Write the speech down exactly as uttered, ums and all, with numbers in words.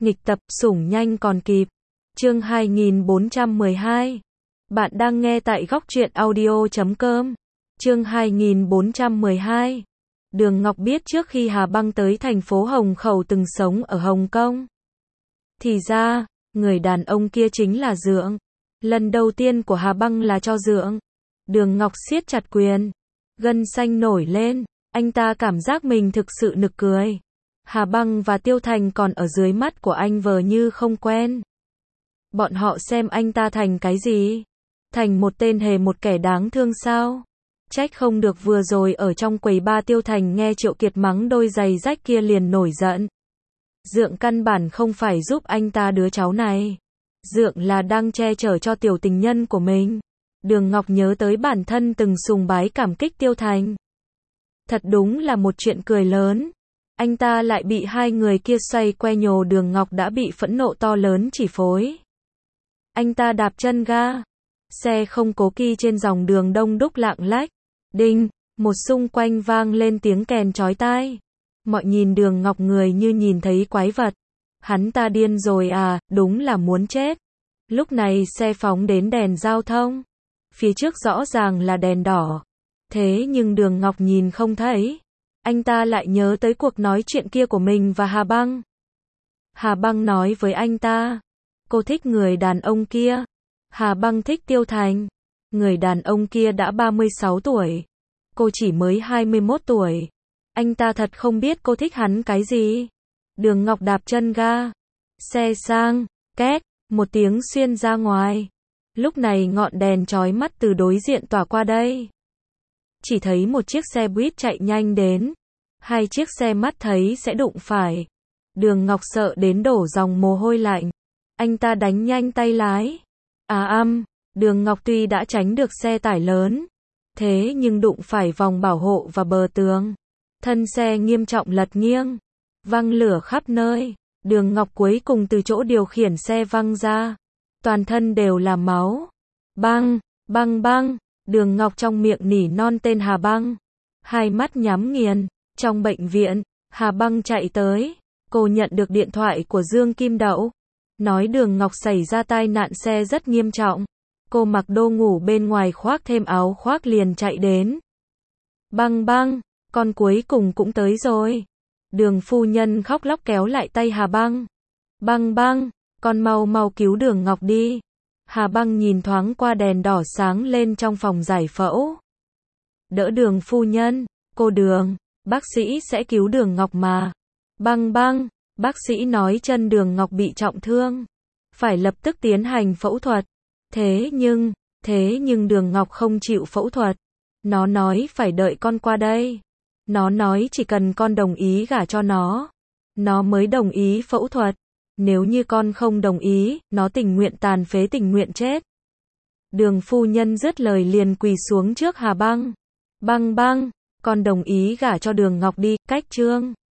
Nghịch tập, sủng nhanh còn kịp. Chương hai nghìn bốn trăm mười hai. Bạn đang nghe tại góc truyện audio chấm com. Chương hai nghìn bốn trăm mười hai. Đường Ngọc biết trước khi Hà Băng tới thành phố Hồng Khẩu từng sống ở Hồng Kông. Thì ra, người đàn ông kia chính là Dượng. Lần đầu tiên của Hà Băng là cho Dượng. Đường Ngọc siết chặt quyền. Gân xanh nổi lên. Anh ta cảm giác mình thực sự nực cười. Hà Băng và Tiêu Thành còn ở dưới mắt của anh vờ như không quen. Bọn họ xem anh ta thành cái gì? Thành một tên hề, một kẻ đáng thương sao? Trách không được vừa rồi ở trong quầy ba Tiêu Thành nghe Triệu Kiệt mắng đôi giày rách kia liền nổi giận. Dượng căn bản không phải giúp anh ta đứa cháu này. Dượng là đang che chở cho tiểu tình nhân của mình. Đường Ngọc nhớ tới bản thân từng sùng bái cảm kích Tiêu Thành. Thật đúng là một chuyện cười lớn. Anh ta lại bị hai người kia xoay que nhồ. Đường Ngọc đã bị phẫn nộ to lớn chỉ phối. Anh ta đạp chân ga. Xe không cố kỳ trên dòng đường đông đúc lạng lách. Đinh, một xung quanh vang lên tiếng kèn chói tai. Mọi nhìn Đường Ngọc người như nhìn thấy quái vật. Hắn ta điên rồi à, đúng là muốn chết. Lúc này xe phóng đến đèn giao thông. Phía trước rõ ràng là đèn đỏ. Thế nhưng Đường Ngọc nhìn không thấy. Anh ta lại nhớ tới cuộc nói chuyện kia của mình và Hà Băng. Hà Băng nói với anh ta, cô thích người đàn ông kia. Hà Băng thích Tiêu Thành. Người đàn ông kia đã ba mươi sáu tuổi. Cô chỉ mới hai mươi mốt tuổi. Anh ta thật không biết cô thích hắn cái gì. Đường Ngọc đạp chân ga. Xe sang, két, một tiếng xuyên ra ngoài. Lúc này ngọn đèn chói mắt từ đối diện tỏa qua đây. Chỉ thấy một chiếc xe buýt chạy nhanh đến. Hai chiếc xe mắt thấy sẽ đụng phải. Đường Ngọc sợ đến đổ dòng mồ hôi lạnh. Anh ta đánh nhanh tay lái. À âm, Đường Ngọc tuy đã tránh được xe tải lớn. Thế nhưng đụng phải vòng bảo hộ và bờ tường. Thân xe nghiêm trọng lật nghiêng. Văng lửa khắp nơi. Đường Ngọc cuối cùng từ chỗ điều khiển xe văng ra. Toàn thân đều là máu. Băng, băng băng. Đường Ngọc trong miệng nỉ non tên Hà Băng. Hai mắt nhắm nghiền. Trong bệnh viện, Hà Băng chạy tới. Cô nhận được điện thoại của Dương Kim Đậu. Nói Đường Ngọc xảy ra tai nạn xe rất nghiêm trọng. Cô mặc đồ ngủ bên ngoài khoác thêm áo khoác liền chạy đến. Băng băng, con cuối cùng cũng tới rồi. Đường phu nhân khóc lóc kéo lại tay Hà Băng. Băng băng, con mau mau cứu Đường Ngọc đi. Hà Băng nhìn thoáng qua đèn đỏ sáng lên trong phòng giải phẫu. Đỡ Đường phu nhân, cô Đường, bác sĩ sẽ cứu Đường Ngọc mà. Băng băng, bác sĩ nói chân Đường Ngọc bị trọng thương. Phải lập tức tiến hành phẫu thuật. Thế nhưng, thế nhưng Đường Ngọc không chịu phẫu thuật. Nó nói phải đợi con qua đây. Nó nói chỉ cần con đồng ý gả cho nó, nó mới đồng ý phẫu thuật. Nếu như con không đồng ý, nó tình nguyện tàn phế tình nguyện chết. Đường phu nhân dứt lời liền quỳ xuống trước Hà Băng. Băng băng, con đồng ý gả cho Đường Ngọc đi, cách chương.